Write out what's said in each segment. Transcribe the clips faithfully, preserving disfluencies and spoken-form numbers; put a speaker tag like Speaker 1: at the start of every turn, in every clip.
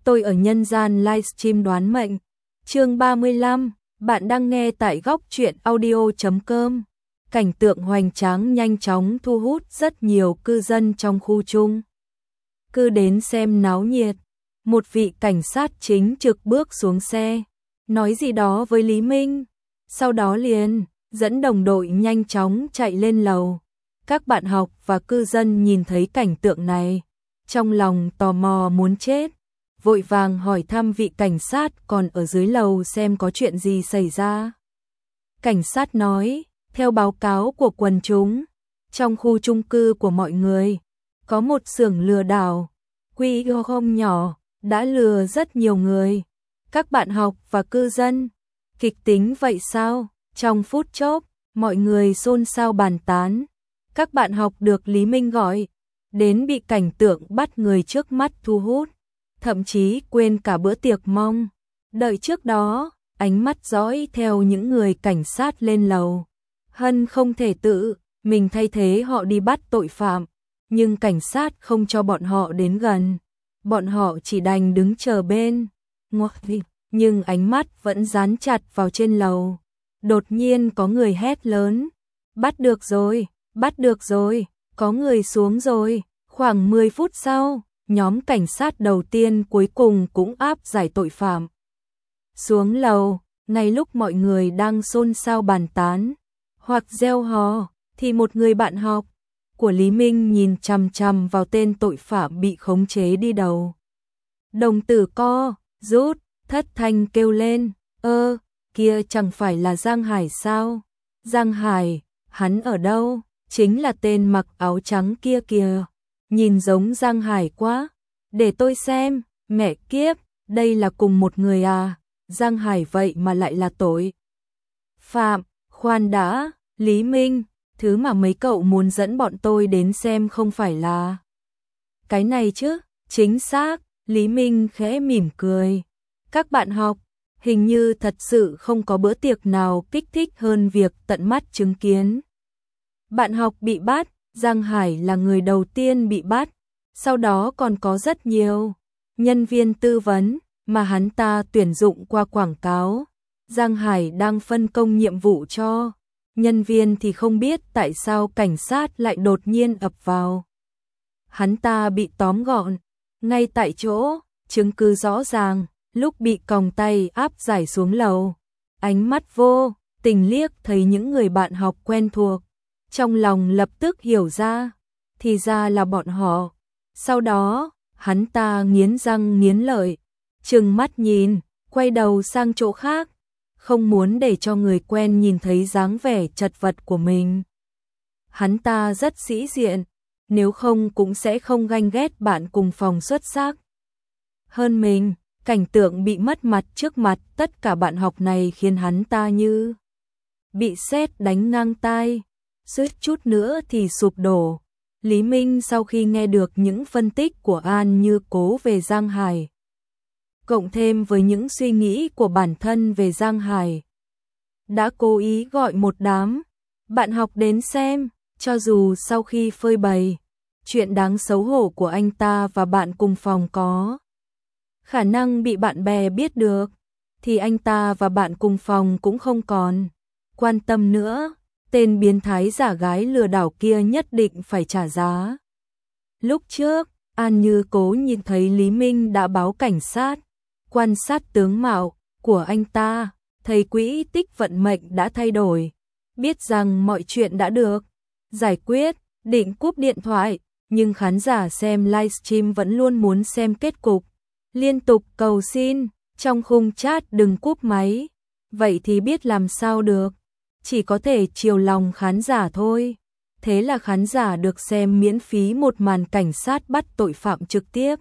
Speaker 1: Tôi ở nhân gian livestream đoán mệnh. Chương ba mươi lăm, bạn đang nghe tại góc truyện audio chấm com. Cảnh tượng hoành tráng nhanh chóng thu hút rất nhiều cư dân trong khu chung cư đến xem náo nhiệt. Một vị cảnh sát chính trực bước xuống xe, nói gì đó với Lý Minh, sau đó liền dẫn đồng đội nhanh chóng chạy lên lầu. Các bạn học và cư dân nhìn thấy cảnh tượng này, trong lòng tò mò muốn chết, vội vàng hỏi thăm vị cảnh sát còn ở dưới lầu xem có chuyện gì xảy ra. Cảnh sát nói, theo báo cáo của quần chúng, trong khu chung cư của mọi người, có một xưởng lừa đảo, quy mô không nhỏ, đã lừa rất nhiều người. Các bạn học và cư dân, kịch tính vậy sao? Trong phút chốc, mọi người xôn xao bàn tán. Các bạn học được Lý Minh gọi đến bị cảnh tượng bắt người trước mắt thu hút, thậm chí quên cả bữa tiệc mong đợi trước đó, ánh mắt dõi theo những người cảnh sát lên lầu. Hân không thể tự mình thay thế họ đi bắt tội phạm, nhưng cảnh sát không cho bọn họ đến gần. Bọn họ chỉ đành đứng chờ bên ngoài, nhưng ánh mắt vẫn dán chặt vào trên lầu. Đột nhiên có người hét lớn, bắt được rồi, bắt được rồi, có người xuống rồi. Khoảng mười phút sau, nhóm cảnh sát đầu tiên cuối cùng cũng áp giải tội phạm xuống lầu. Ngay lúc mọi người đang xôn xao bàn tán hoặc reo hò, thì một người bạn học của Lý Minh nhìn chằm chằm vào tên tội phạm bị khống chế đi đầu. Đồng tử co rút, thất thanh kêu lên, ơ, kia chẳng phải là Giang Hải sao? Giang Hải, hắn ở đâu? Chính là tên mặc áo trắng kia kìa, nhìn giống Giang Hải quá. Để tôi xem, mẹ kiếp, đây là cùng một người à? Giang Hải vậy mà lại là tội phạm. Khoan đã, Lý Minh, thứ mà mấy cậu muốn dẫn bọn tôi đến xem không phải là cái này chứ? Chính xác, Lý Minh khẽ mỉm cười. Các bạn học, hình như thật sự không có bữa tiệc nào kích thích hơn việc tận mắt chứng kiến bạn học bị bắt. Giang Hải là người đầu tiên bị bắt, sau đó còn có rất nhiều nhân viên tư vấn mà hắn ta tuyển dụng qua quảng cáo. Giang Hải đang phân công nhiệm vụ cho nhân viên thì không biết tại sao cảnh sát lại đột nhiên ập vào. Hắn ta bị tóm gọn ngay tại chỗ, chứng cứ rõ ràng. Lúc bị còng tay áp giải xuống lầu, ánh mắt vô tình liếc thấy những người bạn học quen thuộc, trong lòng lập tức hiểu ra, thì ra là bọn họ. Sau đó, hắn ta nghiến răng nghiến lợi, trừng mắt nhìn, quay đầu sang chỗ khác, không muốn để cho người quen nhìn thấy dáng vẻ chật vật của mình. Hắn ta rất sĩ diện, nếu không cũng sẽ không ganh ghét bạn cùng phòng xuất sắc hơn mình. Cảnh tượng bị mất mặt trước mặt tất cả bạn học này khiến hắn ta như bị sét đánh ngang tai, suýt chút nữa thì sụp đổ. Lý Minh sau khi nghe được những phân tích của An Như Cố về Giang Hải, cộng thêm với những suy nghĩ của bản thân về Giang Hải, đã cố ý gọi một đám bạn học đến xem, cho dù sau khi phơi bày chuyện đáng xấu hổ của anh ta và bạn cùng phòng có khả năng bị bạn bè biết được, thì anh ta và bạn cùng phòng cũng không còn quan tâm nữa. Tên biến thái giả gái lừa đảo kia nhất định phải trả giá. Lúc trước, An Như Cố nhìn thấy Lý Minh đã báo cảnh sát, quan sát tướng mạo của anh ta, thấy quỹ tích vận mệnh đã thay đổi, biết rằng mọi chuyện đã được giải quyết, định cúp điện thoại, nhưng khán giả xem livestream vẫn luôn muốn xem kết cục, liên tục cầu xin trong khung chat đừng cúp máy. Vậy thì biết làm sao được, chỉ có thể chiều lòng khán giả thôi. Thế là khán giả được xem miễn phí một màn cảnh sát bắt tội phạm trực tiếp.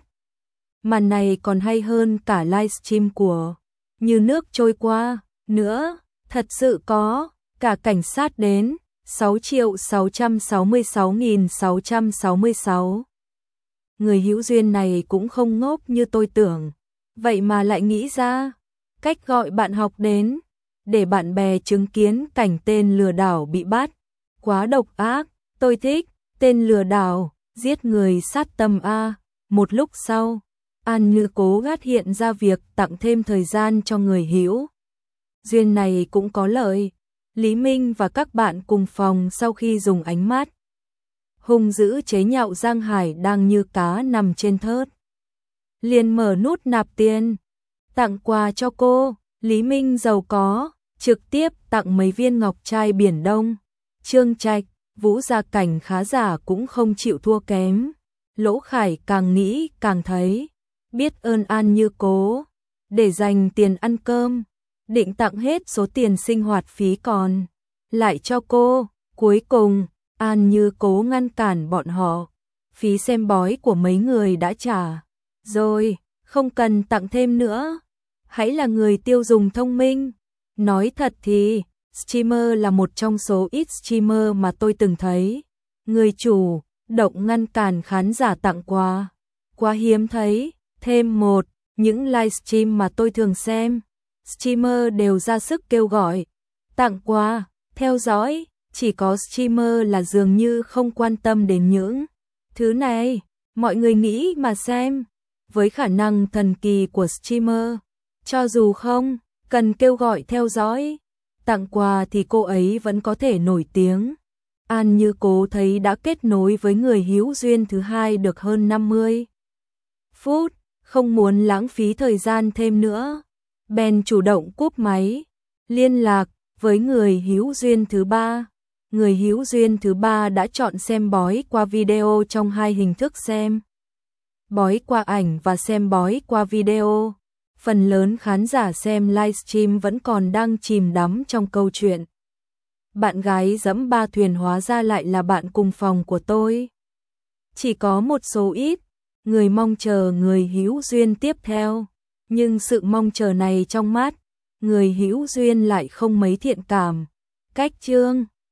Speaker 1: Màn này còn hay hơn cả livestream của Như Nước Trôi Qua nữa. Thật sự có cả cảnh sát đến sáu triệu sáu trăm sáu mươi sáu nghìn sáu trăm sáu mươi sáu. Người hữu duyên này cũng không ngốc như tôi tưởng, vậy mà lại nghĩ ra cách gọi bạn học đến để bạn bè chứng kiến cảnh tên lừa đảo bị bắt. Quá độc ác, tôi thích, tên lừa đảo, giết người sát tâm a. Một lúc sau, An Như Cố gắt hiện ra việc tặng thêm thời gian cho người hữu duyên này cũng có lợi. Lý Minh và các bạn cùng phòng sau khi dùng ánh mắt hung dữ chế nhạo Giang Hải đang như cá nằm trên thớt, liền mở nút nạp tiền, tặng quà cho cô. Lý Minh giàu có, trực tiếp tặng mấy viên ngọc trai Biển Đông. Trương Trạch, Vũ Gia Cảnh khá giả cũng không chịu thua kém. Lỗ Khải càng nghĩ càng thấy biết ơn An Như Cố, để dành tiền ăn cơm, định tặng hết số tiền sinh hoạt phí còn lại cho cô. Cuối cùng, An Như Cố ngăn cản bọn họ. Phí xem bói của mấy người đã trả rồi, không cần tặng thêm nữa. Hãy là người tiêu dùng thông minh. Nói thật thì, streamer là một trong số ít streamer mà tôi từng thấy người chủ động ngăn cản khán giả tặng quà. Quá hiếm thấy. Thêm một, những livestream mà tôi thường xem, streamer đều ra sức kêu gọi tặng quà, theo dõi. Chỉ có streamer là dường như không quan tâm đến những thứ này. Mọi người nghĩ mà xem, với khả năng thần kỳ của streamer, cho dù không cần kêu gọi theo dõi, tặng quà thì cô ấy vẫn có thể nổi tiếng. An Như Cố thấy đã kết nối với người hữu duyên thứ hai được hơn năm mươi phút, không muốn lãng phí thời gian thêm nữa, bèn chủ động cúp máy, liên lạc với người hữu duyên thứ ba. Người hữu duyên thứ ba đã chọn xem bói qua video trong hai hình thức: xem bói qua ảnh và xem bói qua video. Phần lớn khán giả xem livestream vẫn còn đang chìm đắm trong câu chuyện bạn gái dẫm ba thuyền hóa ra lại là bạn cùng phòng của tôi. Chỉ có một số ít người mong chờ người hữu duyên tiếp theo, nhưng sự mong chờ này trong mắt người hữu duyên lại không mấy thiện cảm. Cách chương